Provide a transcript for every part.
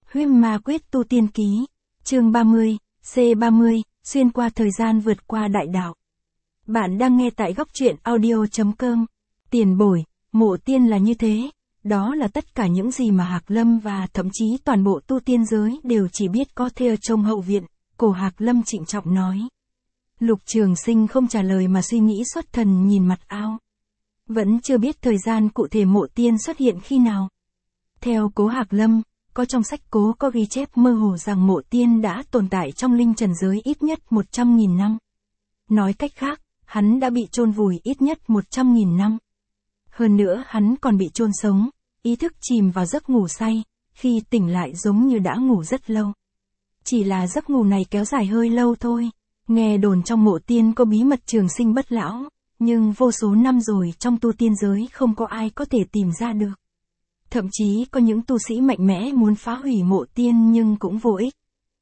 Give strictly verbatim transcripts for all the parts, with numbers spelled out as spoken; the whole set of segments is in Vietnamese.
Huyết Ma Quyết Tu Tiên Ký, chương ba mươi, C ba mươi, xuyên qua thời gian vượt qua đại đạo. Bạn đang nghe tại góc truyện audio.com. Tiền bối, mộ tiên là như thế, đó là tất cả những gì mà Hạc Lâm và thậm chí toàn bộ tu tiên giới đều chỉ biết có thể ở trong hậu viện, cổ Hạc Lâm trịnh trọng nói. Lục Trường Sinh không trả lời mà suy nghĩ xuất thần nhìn mặt ao. Vẫn chưa biết thời gian cụ thể mộ tiên xuất hiện khi nào. Theo cố Hạc Lâm, có trong sách cố có ghi chép mơ hồ rằng mộ tiên đã tồn tại trong linh trần giới ít nhất một trăm nghìn năm. Nói cách khác, hắn đã bị chôn vùi ít nhất một trăm nghìn năm. Hơn nữa hắn còn bị chôn sống, ý thức chìm vào giấc ngủ say, khi tỉnh lại giống như đã ngủ rất lâu. Chỉ là giấc ngủ này kéo dài hơi lâu thôi. Nghe đồn trong mộ tiên có bí mật trường sinh bất lão, nhưng vô số năm rồi trong tu tiên giới không có ai có thể tìm ra được. Thậm chí có những tu sĩ mạnh mẽ muốn phá hủy mộ tiên nhưng cũng vô ích.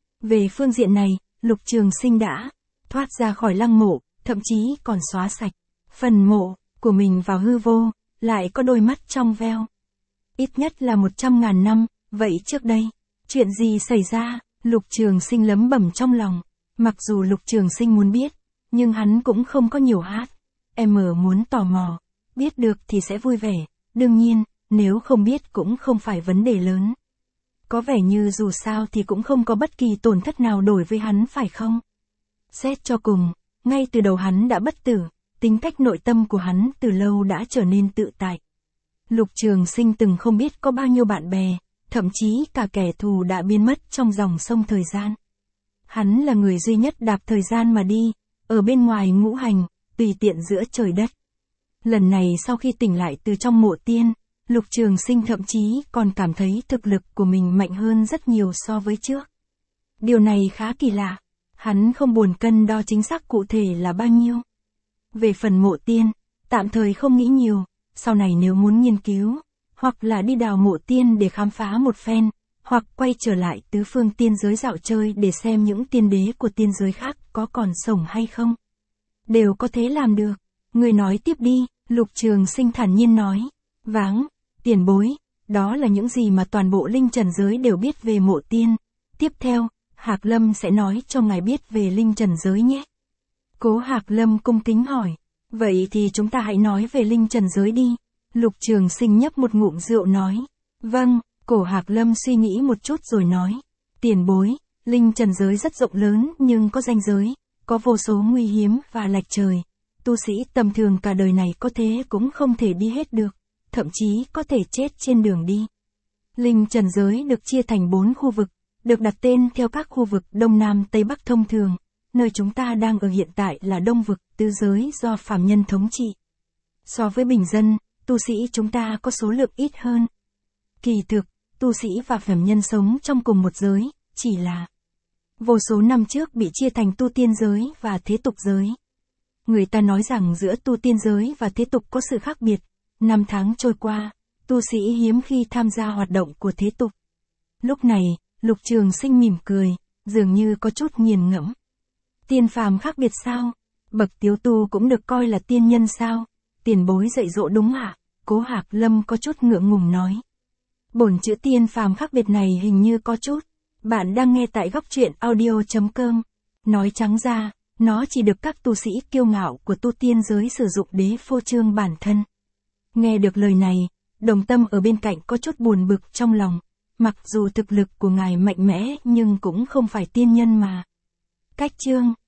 Về phương diện này, Lục Trường Sinh đã thoát ra khỏi lăng mộ, thậm chí còn xóa sạch phần mộ của mình vào hư vô, lại có đôi mắt trong veo. Ít nhất là một trăm ngàn năm, vậy trước đây, chuyện gì xảy ra? Lục Trường Sinh lẩm bẩm trong lòng. Mặc dù Lục Trường Sinh muốn biết, nhưng hắn cũng không có nhiều hát. Em muốn tò mò, biết được thì sẽ vui vẻ, đương nhiên, nếu không biết cũng không phải vấn đề lớn. Có vẻ như dù sao thì cũng không có bất kỳ tổn thất nào đổi với hắn phải không? Xét cho cùng, ngay từ đầu hắn đã bất tử, tính cách nội tâm của hắn từ lâu đã trở nên tự tại. Lục Trường Sinh từng không biết có bao nhiêu bạn bè, thậm chí cả kẻ thù đã biến mất trong dòng sông thời gian. Hắn là người duy nhất đạp thời gian mà đi, ở bên ngoài ngũ hành, tùy tiện giữa trời đất. Lần này sau khi tỉnh lại từ trong mộ tiên, Lục Trường Sinh thậm chí còn cảm thấy thực lực của mình mạnh hơn rất nhiều so với trước. Điều này khá kỳ lạ, hắn không buồn cân đo chính xác cụ thể là bao nhiêu. Về phần mộ tiên, tạm thời không nghĩ nhiều, sau này nếu muốn nghiên cứu, hoặc là đi đào mộ tiên để khám phá một phen, hoặc quay trở lại tứ phương tiên giới dạo chơi để xem những tiên đế của tiên giới khác có còn sống hay không. Đều có thể làm được. Người nói tiếp đi, Lục Trường Sinh thản nhiên nói. Váng, tiền bối, đó là những gì mà toàn bộ linh trần giới đều biết về mộ tiên. Tiếp theo, Hạc Lâm sẽ nói cho ngài biết về linh trần giới nhé. Cố Hạc Lâm cung kính hỏi. Vậy thì chúng ta hãy nói về linh trần giới đi. Lục Trường Sinh nhấp một ngụm rượu nói. Vâng. Cổ Hạc Lâm suy nghĩ một chút rồi nói. Tiền bối, linh trần giới rất rộng lớn nhưng có ranh giới, có vô số nguy hiểm và lệch trời. Tu sĩ tầm thường cả đời này có thế cũng không thể đi hết được, thậm chí có thể chết trên đường đi. Linh trần giới được chia thành bốn khu vực, được đặt tên theo các khu vực Đông Nam Tây Bắc thông thường. Nơi chúng ta đang ở hiện tại là Đông vực, tứ giới do phàm nhân thống trị. So với bình dân, tu sĩ chúng ta có số lượng ít hơn. Kỳ thực, tu sĩ và phàm nhân sống trong cùng một giới, chỉ là vô số năm trước bị chia thành tu tiên giới và thế tục giới. Người ta nói rằng giữa tu tiên giới và thế tục có sự khác biệt. Năm tháng trôi qua, tu sĩ hiếm khi tham gia hoạt động của thế tục. Lúc này, Lục Trường Sinh mỉm cười, dường như có chút nghiền ngẫm. Tiên phàm khác biệt sao? Bậc tiếu tu cũng được coi là tiên nhân sao? Tiền bối dạy dỗ đúng ạ? Cố Hạc Lâm có chút ngượng ngùng nói. Bổn chữ tiên phàm khác biệt này hình như có chút. Bạn đang nghe tại góc truyện audio.com. Nói trắng ra, nó chỉ được các tu sĩ kiêu ngạo của tu tiên giới sử dụng để phô trương bản thân. Nghe được lời này, Đồng Tâm ở bên cạnh có chút buồn bực trong lòng. Mặc dù thực lực của ngài mạnh mẽ nhưng cũng không phải tiên nhân mà. Cách chương